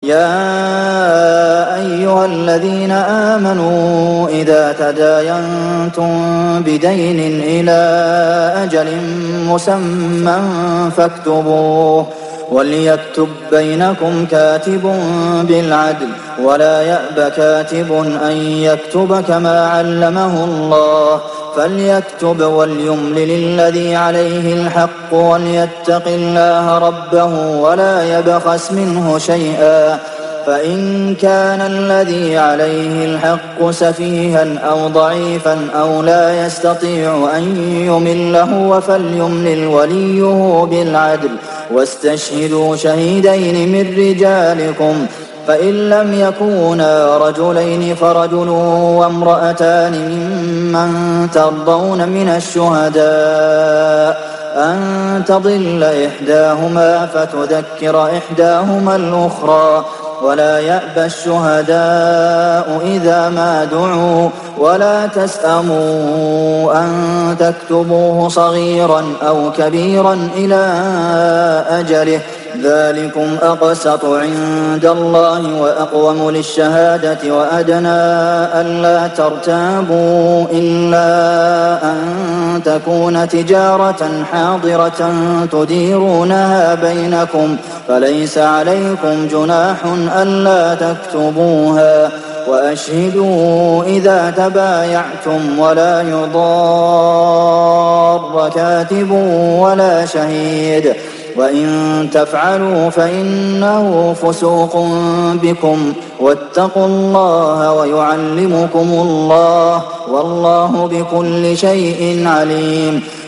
يا أيها الذين آمنوا إذا تداينتم بدين إلى أجل مسمى فاكتبوه وليكتب بينكم كاتب بالعدل ولا يأب كاتب أن يكتب كما علمه الله فليكتب وليملل الذي عليه الحق وليتق الله ربه ولا يبخس منه شيئا فإن كان الذي عليه الحق سفيها أو ضعيفا أو لا يستطيع أن يمله فليملل وليه بالعدل واستشهدوا شهيدين من رجالكم فإن لم يكونا رجلين فرجل وامرأتان ممن ترضون من الشهداء أن تضل إحداهما فتذكر إحداهما الأخرى ولا يأبى الشهداء إذا ما دعوا ولا تسأموا أن تكتبوه صغيرا أو كبيرا إلى أجله ذلكم أقسط عند الله وأقوم للشهادة وأدنى ألا ترتابوا إلا أن تكون تجارة حاضرة تديرونها بينكم فليس عليكم جناح ألا تكتبوها وأشهدوا إذا تبايعتم ولا يضار كاتب ولا شهيد وإن تفعلوا فإنه فسوق بكم واتقوا الله ويعلمكم الله والله بكل شيء عليم